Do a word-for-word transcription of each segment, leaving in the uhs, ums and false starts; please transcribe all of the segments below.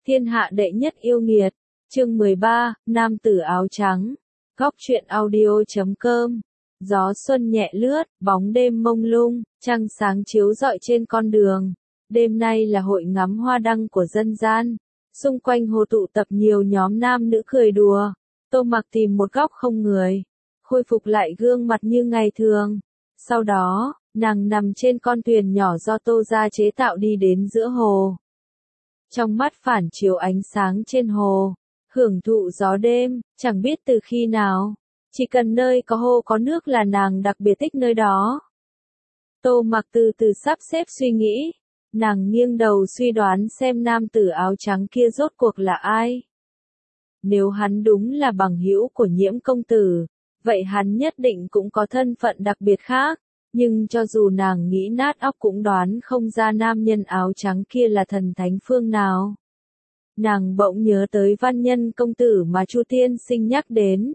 Thiên hạ đệ nhất yêu nghiệt. Chương mười ba, Nam tử áo trắng. Góc truyện audio chấm com. Gió xuân nhẹ lướt, bóng đêm mông lung, trăng sáng chiếu rọi trên con đường. Đêm nay là hội ngắm hoa đăng của dân gian. Xung quanh hồ tụ tập nhiều nhóm nam nữ cười đùa. Tô Mặc tìm một góc không người, khôi phục lại gương mặt như ngày thường. Sau đó, nàng nằm trên con thuyền nhỏ do Tô gia chế tạo đi đến giữa hồ. Trong mắt phản chiếu ánh sáng trên hồ, hưởng thụ gió đêm, chẳng biết từ khi nào, chỉ cần nơi có hồ có nước là nàng đặc biệt thích nơi đó. Tô Mặc từ từ sắp xếp suy nghĩ, nàng nghiêng đầu suy đoán xem nam tử áo trắng kia rốt cuộc là ai. Nếu hắn đúng là bằng hữu của Nhiễm công tử, vậy hắn nhất định cũng có thân phận đặc biệt khác. Nhưng cho dù nàng nghĩ nát óc cũng đoán không ra nam nhân áo trắng kia là thần thánh phương nào. Nàng bỗng nhớ tới Văn Nhân công tử mà Chu tiên sinh nhắc đến.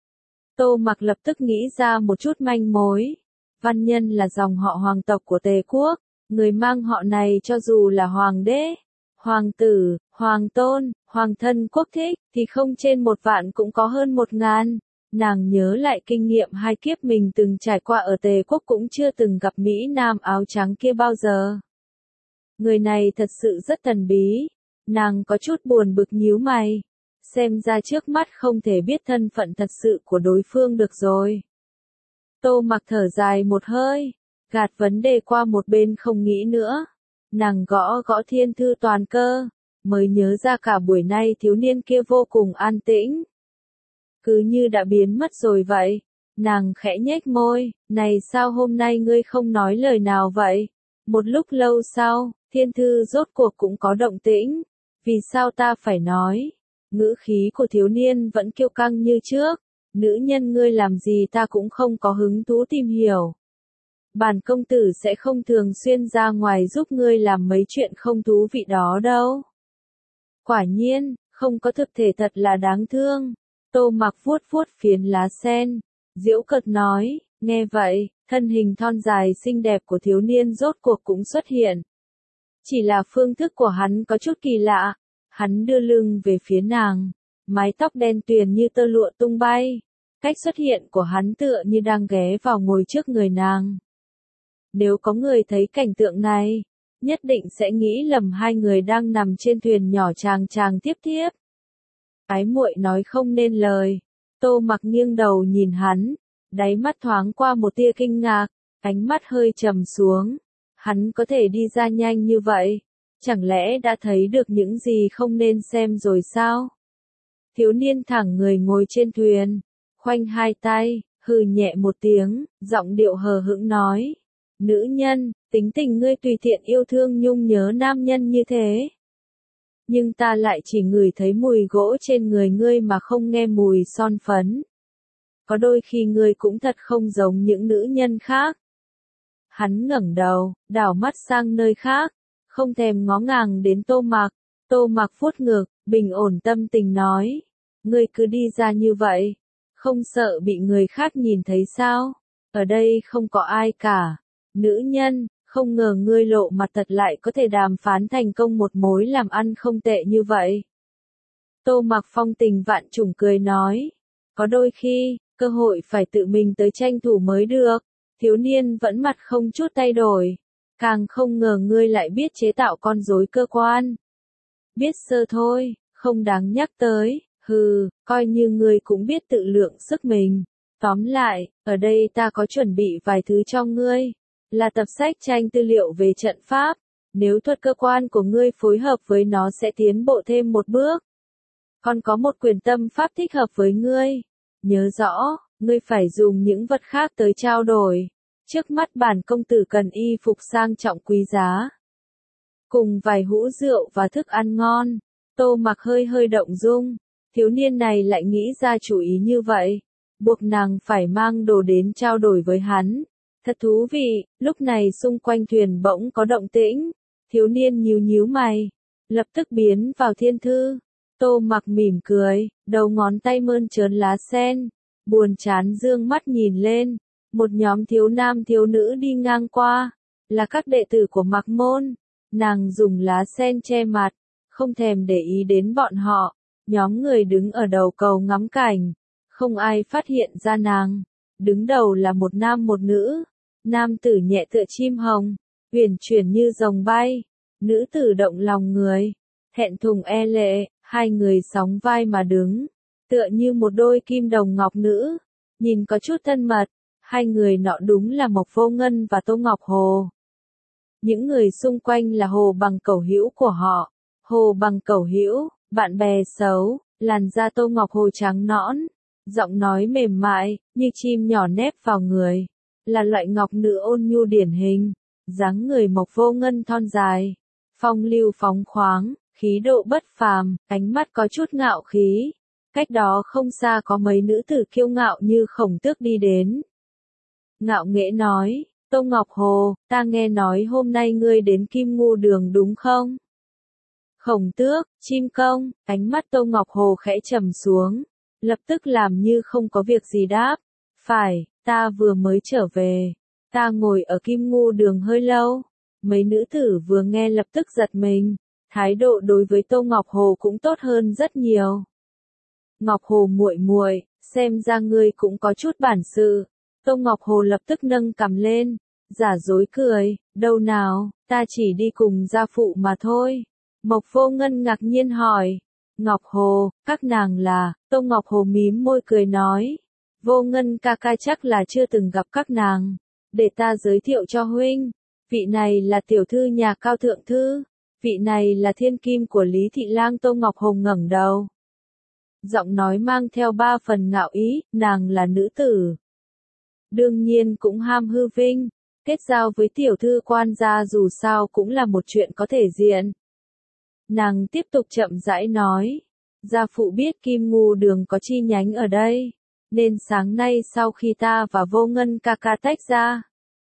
Tô Mặc lập tức nghĩ ra một chút manh mối. Văn Nhân là dòng họ hoàng tộc của Tề quốc, người mang họ này cho dù là hoàng đế, hoàng tử, hoàng tôn, hoàng thân quốc thích, thì không trên một vạn cũng có hơn một ngàn. Nàng nhớ lại kinh nghiệm hai kiếp mình từng trải qua ở Tề quốc cũng chưa từng gặp Mỹ Nam áo trắng kia bao giờ. Người này thật sự rất thần bí. Nàng có chút buồn bực nhíu mày. Xem ra trước mắt không thể biết thân phận thật sự của đối phương được rồi. Tô Mặc thở dài một hơi, gạt vấn đề qua một bên không nghĩ nữa. Nàng gõ gõ thiên thư toàn cơ, mới nhớ ra cả buổi nay thiếu niên kia vô cùng an tĩnh. Cứ như đã biến mất rồi vậy. Nàng khẽ nhếch môi, này sao hôm nay ngươi không nói lời nào vậy? Một lúc lâu sau, thiên thư rốt cuộc cũng có động tĩnh. Vì sao ta phải nói? Ngữ khí của thiếu niên vẫn kiêu căng như trước. Nữ nhân ngươi làm gì ta cũng không có hứng thú tìm hiểu. Bản công tử sẽ không thường xuyên ra ngoài giúp ngươi làm mấy chuyện không thú vị đó đâu. Quả nhiên, không có thực thể thật là đáng thương. Tô Mặc vuốt vuốt phiến lá sen, giễu cợt nói, nghe vậy, thân hình thon dài xinh đẹp của thiếu niên rốt cuộc cũng xuất hiện. Chỉ là phương thức của hắn có chút kỳ lạ, hắn đưa lưng về phía nàng, mái tóc đen tuyền như tơ lụa tung bay, cách xuất hiện của hắn tựa như đang ghé vào ngồi trước người nàng. Nếu có người thấy cảnh tượng này, nhất định sẽ nghĩ lầm hai người đang nằm trên thuyền nhỏ chàng chàng tiếp tiếp. Ái muội nói không nên lời. Tô Mặc nghiêng đầu nhìn hắn, đáy mắt thoáng qua một tia kinh ngạc, ánh mắt hơi trầm xuống. Hắn có thể đi ra nhanh như vậy, chẳng lẽ đã thấy được những gì không nên xem rồi sao? Thiếu niên thẳng người ngồi trên thuyền, khoanh hai tay, hừ nhẹ một tiếng, giọng điệu hờ hững nói: "Nữ nhân, tính tình ngươi tùy tiện yêu thương nhung nhớ nam nhân như thế. Nhưng ta lại chỉ ngửi thấy mùi gỗ trên người ngươi mà không nghe mùi son phấn. Có đôi khi ngươi cũng thật không giống những nữ nhân khác." Hắn ngẩng đầu, đảo mắt sang nơi khác, không thèm ngó ngàng đến Tô Mặc. Tô Mặc vuốt ngực, bình ổn tâm tình nói: "Ngươi cứ đi ra như vậy, không sợ bị người khác nhìn thấy sao? Ở đây không có ai cả." Nữ nhân, không ngờ ngươi lộ mặt thật lại có thể đàm phán thành công một mối làm ăn không tệ như vậy. Tô Mặc phong tình vạn trùng cười nói: "Có đôi khi, cơ hội phải tự mình tới tranh thủ mới được." Thiếu niên vẫn mặt không chút thay đổi. "Càng không ngờ ngươi lại biết chế tạo con rối cơ quan." "Biết sơ thôi, không đáng nhắc tới." "Hừ, coi như ngươi cũng biết tự lượng sức mình. Tóm lại, ở đây ta có chuẩn bị vài thứ cho ngươi. Là tập sách tranh tư liệu về trận pháp. Nếu thuật cơ quan của ngươi phối hợp với nó sẽ tiến bộ thêm một bước. Còn có một quyền tâm pháp thích hợp với ngươi. Nhớ rõ, ngươi phải dùng những vật khác tới trao đổi. Trước mắt bản công tử cần y phục sang trọng quý giá. Cùng vài hũ rượu và thức ăn ngon." Tô Mặc hơi hơi động dung. Thiếu niên này lại nghĩ ra chủ ý như vậy. Buộc nàng phải mang đồ đến trao đổi với hắn. Thật thú vị. Lúc này xung quanh thuyền bỗng có động tĩnh. Thiếu niên nhíu nhíu mày, lập tức biến vào thiên thư. Tô Mặc mỉm cười, đầu ngón tay mơn trớn lá sen, buồn chán dương mắt nhìn lên. Một nhóm thiếu nam thiếu nữ đi ngang qua, là các đệ tử của Mặc môn. Nàng dùng lá sen che mặt, không thèm để ý đến bọn họ. Nhóm người đứng ở đầu cầu ngắm cảnh, không ai phát hiện ra nàng. Đứng đầu là một nam một nữ, nam tử nhẹ tựa chim hồng, uyển chuyển như rồng bay, nữ tử động lòng người, thẹn thùng e lệ, hai người sóng vai mà đứng, tựa như một đôi kim đồng ngọc nữ, nhìn có chút thân mật, hai người nọ đúng là Mộc Vô Ngân và Tô Ngọc Hồ. Những người xung quanh là Hồ Bằng cẩu hữu của họ, Hồ Bằng cẩu hữu, bạn bè xấu, làn da Tô Ngọc Hồ trắng nõn, giọng nói mềm mại, như chim nhỏ nép vào người, là loại ngọc nữ ôn nhu điển hình, dáng người Mộc Vô Ngân thon dài, phong lưu phóng khoáng, khí độ bất phàm, ánh mắt có chút ngạo khí. Cách đó không xa có mấy nữ tử kiêu ngạo như khổng tước đi đến. Ngạo nghễ nói, Tô Ngọc Hồ, ta nghe nói hôm nay ngươi đến Kim Ngưu Đường đúng không? Khổng tước, chim công, ánh mắt Tô Ngọc Hồ khẽ trầm xuống, lập tức làm như không có việc gì đáp. Phải, ta vừa mới trở về, ta ngồi ở Kim Ngưu Đường hơi lâu. Mấy nữ tử vừa nghe lập tức giật mình, thái độ đối với Tô Ngọc Hồ cũng tốt hơn rất nhiều. Ngọc Hồ muội muội, xem ra ngươi cũng có chút bản sự. Tô Ngọc Hồ lập tức nâng cằm lên, giả dối cười, đâu nào, ta chỉ đi cùng gia phụ mà thôi. Mộc Vô Ngân ngạc nhiên hỏi, Ngọc Hồ, các nàng là, Tô Ngọc Hồ mím môi cười nói, Vô Ngân ca ca chắc là chưa từng gặp các nàng, để ta giới thiệu cho huynh, vị này là tiểu thư nhà Cao Thượng Thư, vị này là thiên kim của Lý Thị Lang. Tô Ngọc Hồ ngẩng đầu, giọng nói mang theo ba phần ngạo ý, nàng là nữ tử. Đương nhiên cũng ham hư vinh, kết giao với tiểu thư quan gia dù sao cũng là một chuyện có thể diện. Nàng tiếp tục chậm rãi nói, gia phụ biết Kim Ngưu Đường có chi nhánh ở đây, nên sáng nay sau khi ta và Vô Ngân ca ca tách ra,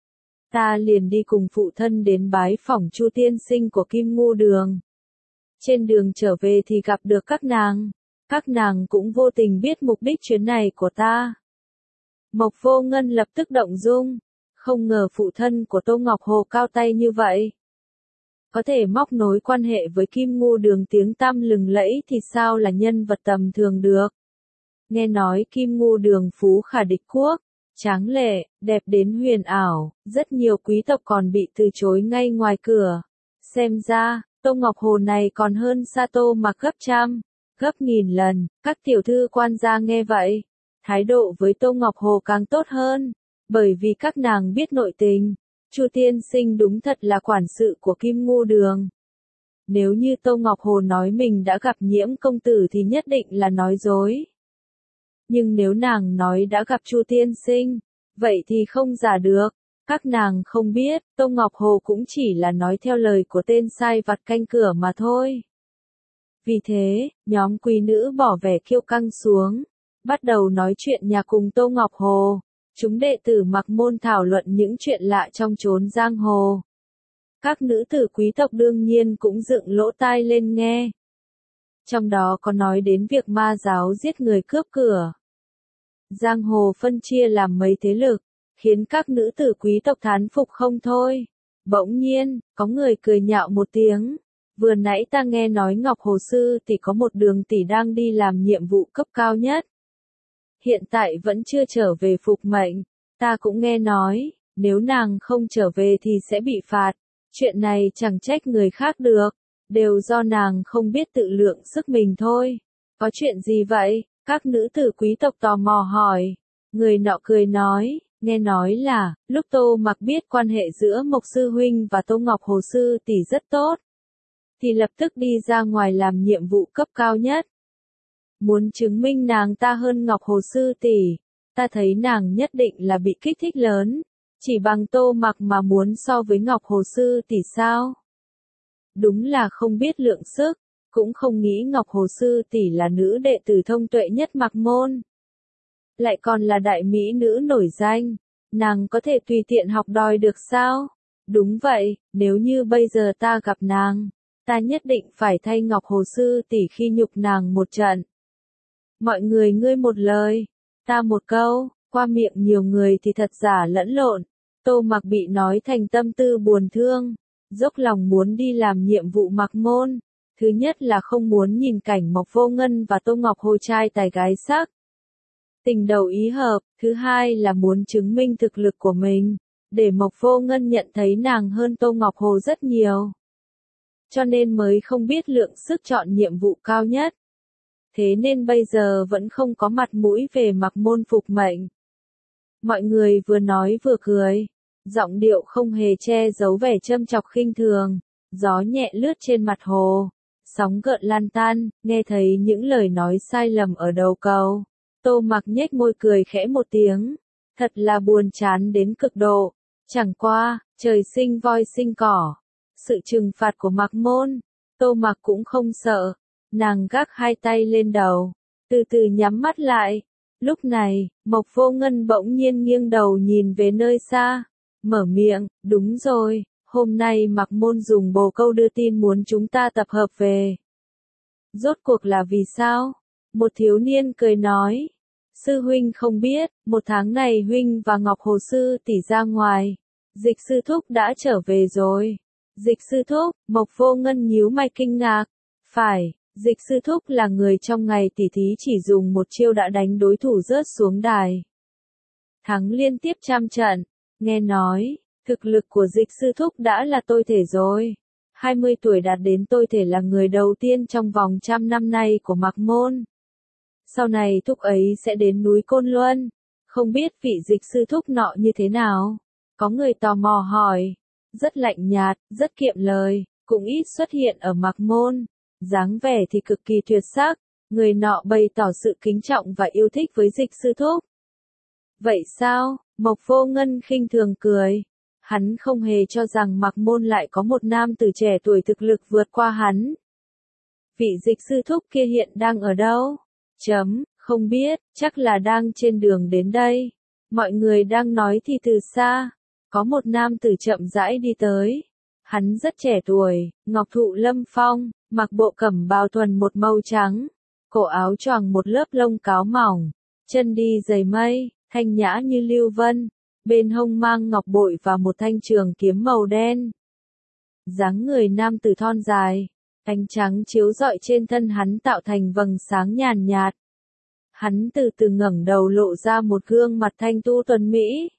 ta liền đi cùng phụ thân đến bái phỏng Chu tiên sinh của Kim Ngưu Đường. Trên đường trở về thì gặp được các nàng, các nàng cũng vô tình biết mục đích chuyến này của ta. Mộc Vô Ngân lập tức động dung, không ngờ phụ thân của Tô Ngọc Hồ cao tay như vậy. Có thể móc nối quan hệ với Kim Ngưu Đường tiếng tăm lừng lẫy thì sao là nhân vật tầm thường được. Nghe nói Kim Ngưu Đường phú khả địch quốc, tráng lệ, đẹp đến huyền ảo, rất nhiều quý tộc còn bị từ chối ngay ngoài cửa. Xem ra, Tô Ngọc Hồ này còn hơn Sa Tô Mặc gấp trăm, gấp nghìn lần. Các tiểu thư quan gia nghe vậy, thái độ với Tô Ngọc Hồ càng tốt hơn, bởi vì các nàng biết nội tình. Chu tiên sinh đúng thật là quản sự của Kim Ngưu Đường. Nếu như Tô Ngọc Hồ nói mình đã gặp Nhiễm công tử thì nhất định là nói dối. Nhưng nếu nàng nói đã gặp Chu tiên sinh, vậy thì không giả được. Các nàng không biết, Tô Ngọc Hồ cũng chỉ là nói theo lời của tên sai vặt canh cửa mà thôi. Vì thế, nhóm quý nữ bỏ vẻ kiêu căng xuống, bắt đầu nói chuyện nhà cùng Tô Ngọc Hồ. Chúng đệ tử Mặc Môn thảo luận những chuyện lạ trong chốn giang hồ. Các nữ tử quý tộc đương nhiên cũng dựng lỗ tai lên nghe. Trong đó có nói đến việc ma giáo giết người cướp cửa. Giang hồ phân chia làm mấy thế lực, khiến các nữ tử quý tộc thán phục không thôi. Bỗng nhiên, có người cười nhạo một tiếng. Vừa nãy ta nghe nói Ngọc Hồ Sư tỷ có một đường tỷ đang đi làm nhiệm vụ cấp cao nhất. Hiện tại vẫn chưa trở về phục mệnh, ta cũng nghe nói, nếu nàng không trở về thì sẽ bị phạt. Chuyện này chẳng trách người khác được, đều do nàng không biết tự lượng sức mình thôi. Có chuyện gì vậy? Các nữ tử quý tộc tò mò hỏi. Người nọ cười nói, nghe nói là, lúc Tô Mặc biết quan hệ giữa Mộc Sư Huynh và Tô Ngọc Hồ Sư tỷ rất tốt, thì lập tức đi ra ngoài làm nhiệm vụ cấp cao nhất. Muốn chứng minh nàng ta hơn Ngọc Hồ Sư tỷ, ta thấy nàng nhất định là bị kích thích lớn, chỉ bằng Tô Mặc mà muốn so với Ngọc Hồ Sư tỷ sao? Đúng là không biết lượng sức, cũng không nghĩ Ngọc Hồ Sư tỷ là nữ đệ tử thông tuệ nhất Mặc Môn. Lại còn là đại mỹ nữ nổi danh, nàng có thể tùy tiện học đòi được sao? Đúng vậy, nếu như bây giờ ta gặp nàng, ta nhất định phải thay Ngọc Hồ Sư tỷ khi nhục nàng một trận. Mọi người ngươi một lời, ta một câu, qua miệng nhiều người thì thật giả lẫn lộn. Tô Mặc bị nói thành tâm tư buồn thương, dốc lòng muốn đi làm nhiệm vụ Mặc Môn. Thứ nhất là không muốn nhìn cảnh Mộc Vô Ngân và Tô Ngọc Hồ trai tài gái sắc. Tình đầu ý hợp, thứ hai là muốn chứng minh thực lực của mình, để Mộc Vô Ngân nhận thấy nàng hơn Tô Ngọc Hồ rất nhiều. Cho nên mới không biết lượng sức chọn nhiệm vụ cao nhất. Thế nên bây giờ vẫn không có mặt mũi về mặc môn phục mệnh. Mọi người vừa nói vừa cười, giọng điệu không hề che giấu vẻ châm chọc khinh thường, gió nhẹ lướt trên mặt hồ, sóng gợn lan tan, nghe thấy những lời nói sai lầm ở đầu cầu. Tô Mặc nhếch môi cười khẽ một tiếng, thật là buồn chán đến cực độ, chẳng qua, trời sinh voi sinh cỏ, sự trừng phạt của Mặc Môn, Tô Mặc cũng không sợ, nàng gác hai tay lên đầu, từ từ nhắm mắt lại. Lúc này, Mộc Vô Ngân bỗng nhiên nghiêng đầu nhìn về nơi xa, mở miệng, đúng rồi, hôm nay Mặc Môn dùng bồ câu đưa tin muốn chúng ta tập hợp về. Rốt cuộc là vì sao? Một thiếu niên cười nói, sư huynh không biết, một tháng này huynh và Ngọc Hồ sư tỷ ra ngoài, Dịch sư thúc đã trở về rồi. Dịch sư thúc, Mộc Vô Ngân nhíu mày kinh ngạc, phải. Dịch sư thúc là người trong ngày tỉ thí chỉ dùng một chiêu đã đánh đối thủ rớt xuống đài. Thắng liên tiếp trăm trận, nghe nói, thực lực của dịch sư thúc đã là tôi thể rồi. hai mươi tuổi đạt đến tôi thể là người đầu tiên trong vòng trăm năm nay của Mạc Môn. Sau này thúc ấy sẽ đến núi Côn Luân, không biết vị dịch sư thúc nọ như thế nào. Có người tò mò hỏi, rất lạnh nhạt, rất kiệm lời, cũng ít xuất hiện ở Mạc Môn. Dáng vẻ thì cực kỳ tuyệt sắc, người nọ bày tỏ sự kính trọng và yêu thích với dịch sư thúc. Vậy sao? Mộc Vô Ngân khinh thường cười. Hắn không hề cho rằng Mạc Môn lại có một nam tử trẻ tuổi thực lực vượt qua hắn. Vị dịch sư thúc kia hiện đang ở đâu? Chấm, không biết, chắc là đang trên đường đến đây. Mọi người đang nói thì từ xa, có một nam tử chậm rãi đi tới. Hắn rất trẻ tuổi, ngọc thụ lâm phong, mặc bộ cẩm bào thuần một màu trắng, cổ áo choàng một lớp lông cáo mỏng, chân đi giày mây, thanh nhã như lưu vân, bên hông mang ngọc bội và một thanh trường kiếm màu đen. Dáng người nam tử thon dài, ánh trắng chiếu rọi trên thân hắn tạo thành vầng sáng nhàn nhạt. Hắn từ từ ngẩng đầu lộ ra một gương mặt thanh tu tuấn mỹ.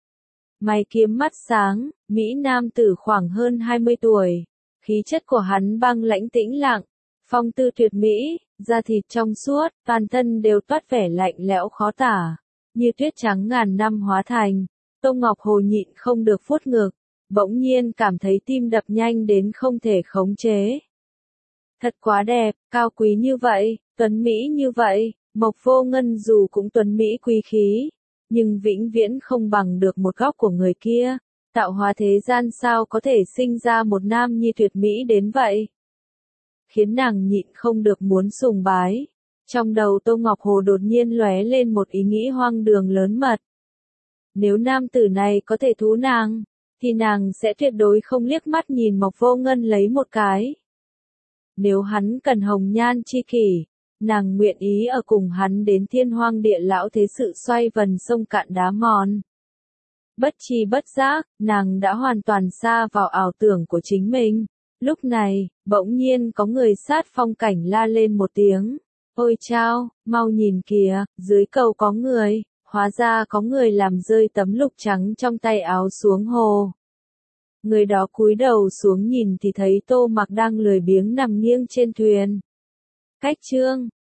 Mày kiếm mắt sáng, Mỹ nam tử khoảng hơn hai mươi tuổi. Khí chất của hắn băng lãnh tĩnh lặng, phong tư tuyệt mỹ, da thịt trong suốt, toàn thân đều toát vẻ lạnh lẽo khó tả, như tuyết trắng ngàn năm hóa thành. Tô Ngọc Hồ nhịn không được vuốt ngực, bỗng nhiên cảm thấy tim đập nhanh đến không thể khống chế. Thật quá đẹp, cao quý như vậy, tuấn mỹ như vậy, Mộc Vô Ngân dù cũng tuấn mỹ quý khí, nhưng vĩnh viễn không bằng được một góc của người kia. Tạo hóa thế gian sao có thể sinh ra một nam nhi tuyệt mỹ đến vậy? Khiến nàng nhịn không được muốn sùng bái. Trong đầu Tô Ngọc Hồ đột nhiên lóe lên một ý nghĩ hoang đường lớn mật. Nếu nam tử này có thể thú nàng, thì nàng sẽ tuyệt đối không liếc mắt nhìn Mộc Vô Ngân lấy một cái. Nếu hắn cần hồng nhan chi kỷ, nàng nguyện ý ở cùng hắn đến thiên hoang địa lão thế sự xoay vần sông cạn đá mòn. Bất chi bất giác, nàng đã hoàn toàn sa vào ảo tưởng của chính mình. Lúc này, bỗng nhiên có người sát phong cảnh la lên một tiếng. Ôi chao, mau nhìn kìa, dưới cầu có người, hóa ra có người làm rơi tấm lục trắng trong tay áo xuống hồ. Người đó cúi đầu xuống nhìn thì thấy Tô Mặc đang lười biếng nằm nghiêng trên thuyền. Cách chương